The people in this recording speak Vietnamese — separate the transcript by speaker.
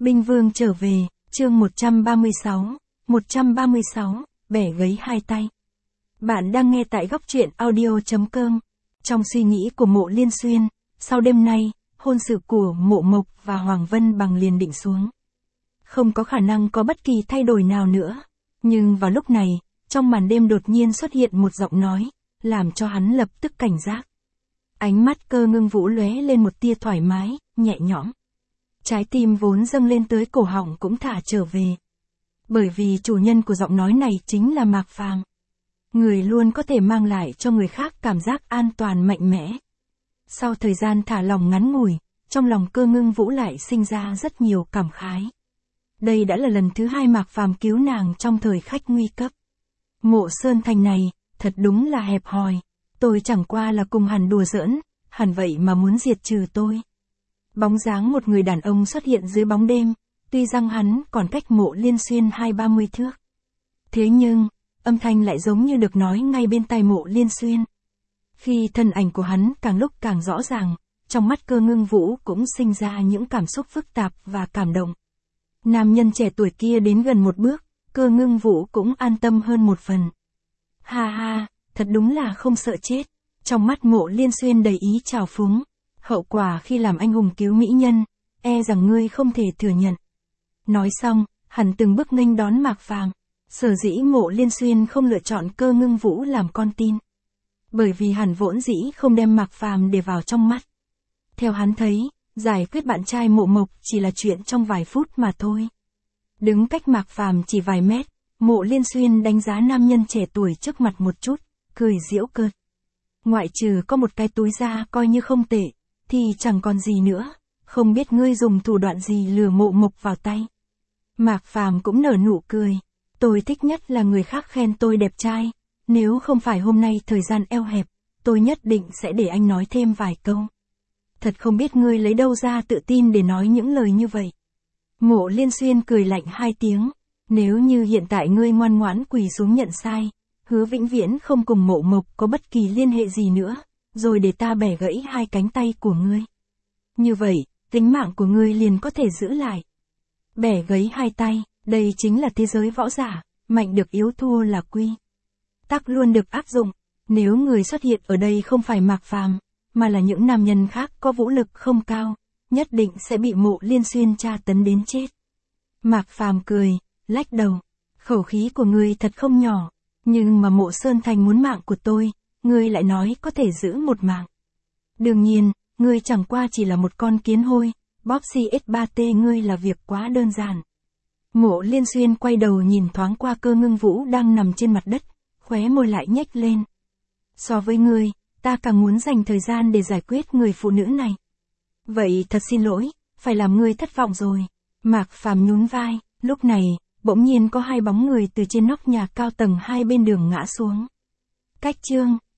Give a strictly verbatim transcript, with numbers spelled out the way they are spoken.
Speaker 1: Binh Vương trở về, chương một trăm ba mươi sáu, một trăm ba mươi sáu, bẻ gấy hai tay. Bạn đang nghe tại góc truyện audio chấm com. Trong suy nghĩ của Mộ Liên Xuyên, sau đêm nay, hôn sự của Mộ Mộc và Hoàng Vân Bằng liền định xuống. Không có khả năng có bất kỳ thay đổi nào nữa. Nhưng vào lúc này, trong màn đêm đột nhiên xuất hiện một giọng nói, làm cho hắn lập tức cảnh giác. Ánh mắt Cơ Ngưng Vũ lóe lên một tia thoải mái, nhẹ nhõm. Trái tim vốn dâng lên tới cổ họng cũng thả trở về. Bởi vì chủ nhân của giọng nói này chính là Mạc Phàm. Người luôn có thể mang lại cho người khác cảm giác an toàn mạnh mẽ. Sau thời gian thả lòng ngắn ngủi, trong lòng Cơ Ngưng Vũ lại sinh ra rất nhiều cảm khái. Đây đã là lần thứ hai Mạc Phàm cứu nàng trong thời khắc nguy cấp. Mộ Sơn Thành này, thật đúng là hẹp hòi. Tôi chẳng qua là cùng hắn đùa giỡn, hẳn vậy mà muốn diệt trừ tôi. Bóng dáng một người đàn ông xuất hiện dưới bóng đêm, tuy rằng hắn còn cách Mộ Liên Xuyên hai ba mươi thước. Thế nhưng, âm thanh lại giống như được nói ngay bên tai Mộ Liên Xuyên. Khi thân ảnh của hắn càng lúc càng rõ ràng, trong mắt Cơ Ngưng Vũ cũng sinh ra những cảm xúc phức tạp và cảm động. Nam nhân trẻ tuổi kia đến gần một bước, Cơ Ngưng Vũ cũng an tâm hơn một phần. Ha ha, thật đúng là không sợ chết. Trong mắt Mộ Liên Xuyên đầy ý trào phúng. Hậu quả khi làm anh hùng cứu mỹ nhân, e rằng ngươi không thể thừa nhận. Nói xong, hắn từng bước nghênh đón Mạc Phàm. Sở dĩ Mộ Liên Xuyên không lựa chọn Cơ Ngưng Vũ làm con tin. Bởi vì hắn vốn dĩ không đem Mạc Phàm để vào trong mắt. Theo hắn thấy, giải quyết bạn trai Mộ Mộc chỉ là chuyện trong vài phút mà thôi. Đứng cách Mạc Phàm chỉ vài mét, Mộ Liên Xuyên đánh giá nam nhân trẻ tuổi trước mặt một chút, cười giễu cợt. Ngoại trừ có một cái túi da coi như không tệ, thì chẳng còn gì nữa, không biết ngươi dùng thủ đoạn gì lừa Mộ Mộc vào tay. Mạc Phàm cũng nở nụ cười, tôi thích nhất là người khác khen tôi đẹp trai, nếu không phải hôm nay thời gian eo hẹp, tôi nhất định sẽ để anh nói thêm vài câu. Thật không biết ngươi lấy đâu ra tự tin để nói những lời như vậy. Mộ Liên Xuyên cười lạnh hai tiếng, nếu như hiện tại ngươi ngoan ngoãn quỳ xuống nhận sai, hứa vĩnh viễn không cùng Mộ Mộc có bất kỳ liên hệ gì nữa, rồi để ta bẻ gãy hai cánh tay của ngươi. Như vậy, tính mạng của ngươi liền có thể giữ lại. Bẻ gãy hai tay, đây chính là thế giới võ giả, mạnh được yếu thua là quy tắc luôn được áp dụng. Nếu người xuất hiện ở đây không phải Mạc Phàm, mà là những nam nhân khác có vũ lực không cao, nhất định sẽ bị Mộ Liên Xuyên tra tấn đến chết. Mạc Phàm cười, lách đầu, khẩu khí của ngươi thật không nhỏ, nhưng mà Mộ Sơn Thành muốn mạng của tôi, ngươi lại nói có thể giữ một mạng. Đương nhiên, ngươi chẳng qua chỉ là một con kiến hôi, bóp xê ét ba tê ngươi là việc quá đơn giản. Mộ Liên Xuyên quay đầu nhìn thoáng qua Cơ Ngưng Vũ đang nằm trên mặt đất, khóe môi lại nhếch lên. So với ngươi, ta càng muốn dành thời gian để giải quyết người phụ nữ này. Vậy thật xin lỗi, phải làm ngươi thất vọng rồi. Mạc Phàm nhún vai, lúc này, bỗng nhiên có hai bóng người từ trên nóc nhà cao tầng hai bên đường ngã xuống. Cách chương